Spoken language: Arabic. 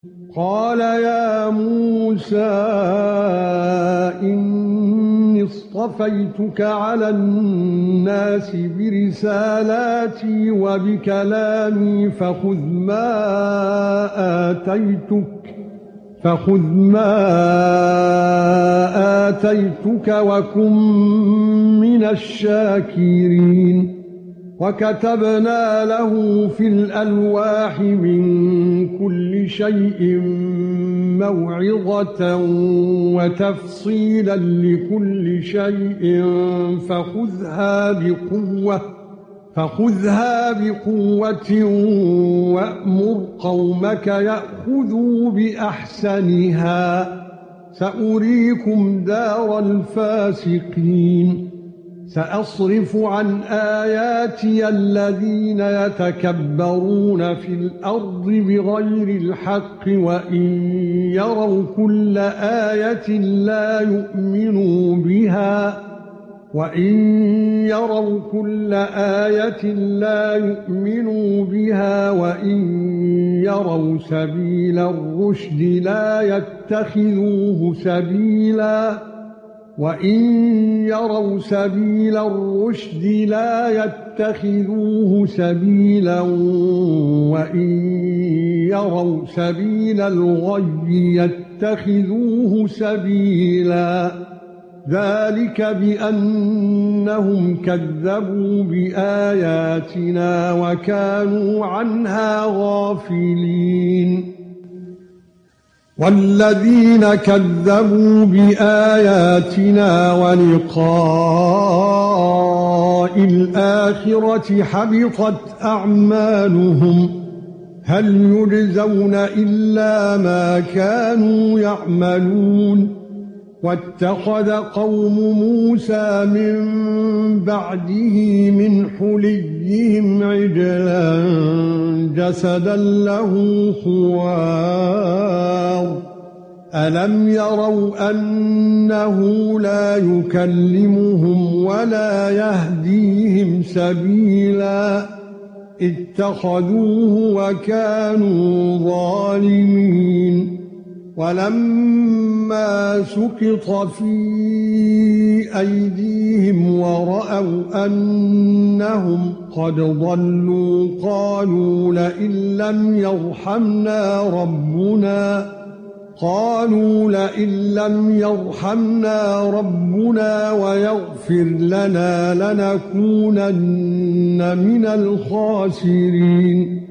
قال يا موسى إني اصطفيتك على الناس برسالاتي وبكلامي فخذ ما آتيتك وكن من الشاكرين. وكتبنا له في الألواح من كل شيء موعظة وتفصيلا لكل شيء فخذها بقوة وأمر قومك يأخذوا بأحسنها سأريكم دار الفاسقين. سأصرف عن آياتي الذين يتكبرون في الأرض بغير الحق وإن يروا كل آية لا يؤمنوا بها وإن يروا سبيل الرشد لا يتخذوه سبيلا وإن يروا سبيل الغي يتخذوه سبيلا. ذلك بأنهم كذبوا بآياتنا وكانوا عنها غافلين. والذين كذبوا بآياتنا ولقاء الآخرة حبطت أعمالهم هل يجزون إلا ما كانوا يعملون. واتخذ قوم موسى من بعده من حليهم عجلا جسدا له خوار ألم يروا أنه لا يكلمهم ولا يهديهم سبيلا اتخذوه وكانوا ظالمين. ولما سقط في أيديهم ورأوا أنهم قد ضلوا قالوا لئن لم يرحمنا ربنا ويغفر لنا لنكونن من الخاسرين.